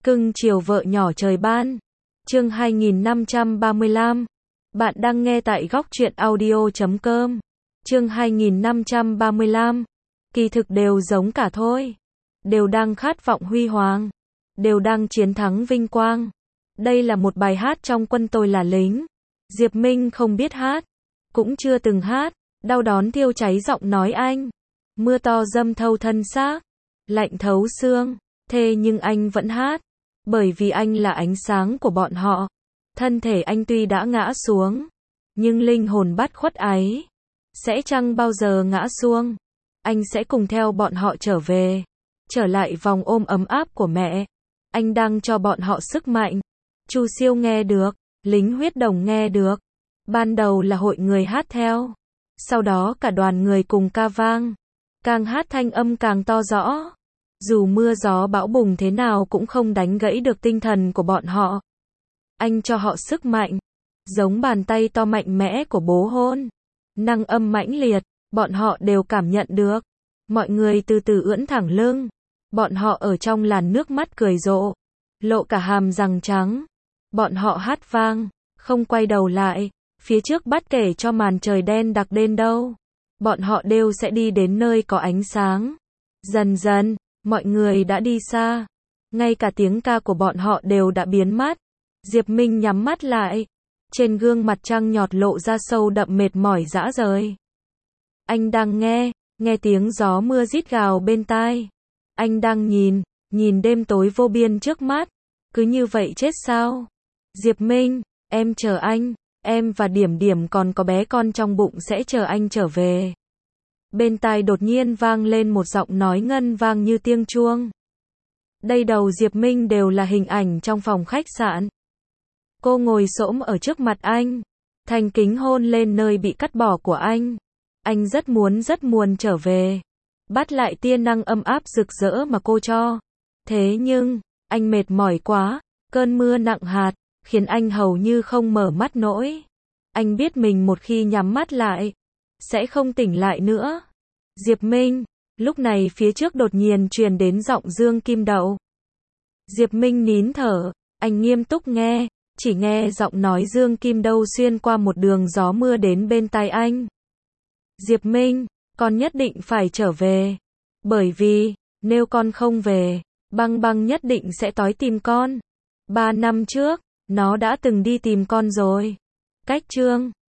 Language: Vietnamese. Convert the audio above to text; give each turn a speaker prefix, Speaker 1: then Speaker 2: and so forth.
Speaker 1: Cưng chiều vợ nhỏ trời ban. Chương 2535. Bạn đang nghe tại góc truyện audio.com. Chương 2535. Kỳ thực đều giống cả thôi. Đều đang khát vọng huy hoàng. Đều đang chiến thắng vinh quang. Đây là một bài hát trong Quân tôi là lính. Diệp Minh không biết hát. Cũng chưa từng hát. Đau đớn thiêu cháy giọng nói anh. Mưa to dâm thâu thân xác. Lạnh thấu xương. Thế nhưng anh vẫn hát. Bởi vì anh là ánh sáng của bọn họ. Thân thể anh tuy đã ngã xuống, nhưng linh hồn bất khuất ấy sẽ chẳng bao giờ ngã xuống. Anh sẽ cùng theo bọn họ trở về, trở lại vòng ôm ấm áp của mẹ. Anh đang cho bọn họ sức mạnh. Chu Siêu nghe được, lính huyết đồng nghe được. Ban đầu là hội người hát theo, sau đó cả đoàn người cùng ca vang. Càng hát thanh âm càng to rõ. Dù mưa gió bão bùng thế nào cũng không đánh gãy được tinh thần của bọn họ. Anh cho họ sức mạnh, giống bàn tay to mạnh mẽ của bố hôn. Năng âm mãnh liệt, bọn họ đều cảm nhận được. Mọi người từ từ ưỡn thẳng lưng. Bọn họ ở trong làn nước mắt cười rộ, lộ cả hàm răng trắng. Bọn họ hát vang, không quay đầu lại. Phía trước bất kể cho màn trời đen đặc đến đâu, bọn họ đều sẽ đi đến nơi có ánh sáng. Dần dần, mọi người đã đi xa. Ngay cả tiếng ca của bọn họ đều đã biến mất. Diệp Minh nhắm mắt lại. Trên gương mặt trăng nhọt lộ ra sâu đậm mệt mỏi rã rời. Anh đang nghe tiếng gió mưa rít gào bên tai. Anh đang nhìn đêm tối vô biên trước mắt. Cứ như vậy chết sao? Diệp Minh, em chờ anh. Em và Điểm Điểm còn có bé con trong bụng sẽ chờ anh trở về. Bên tai đột nhiên vang lên một giọng nói ngân vang như tiếng chuông. Đây đầu Diệp Minh đều là hình ảnh trong phòng khách sạn. Cô ngồi xổm ở trước mặt anh, thành kính hôn lên nơi bị cắt bỏ của anh. Anh rất muốn trở về, bắt lại tia năng âm áp rực rỡ mà cô cho. Thế nhưng, anh mệt mỏi quá, cơn mưa nặng hạt, khiến anh hầu như không mở mắt nổi. Anh biết mình một khi nhắm mắt lại, sẽ không tỉnh lại nữa. Diệp Minh, lúc này phía trước đột nhiên truyền đến giọng Dương Kim Đậu. Diệp Minh nín thở, anh nghiêm túc nghe, chỉ nghe giọng nói Dương Kim Đậu xuyên qua một đường gió mưa đến bên tai anh. Diệp Minh, con nhất định phải trở về. Bởi vì, nếu con không về, Băng Băng nhất định sẽ tới tìm con. 3 năm trước, nó đã từng đi tìm con rồi. Cách chương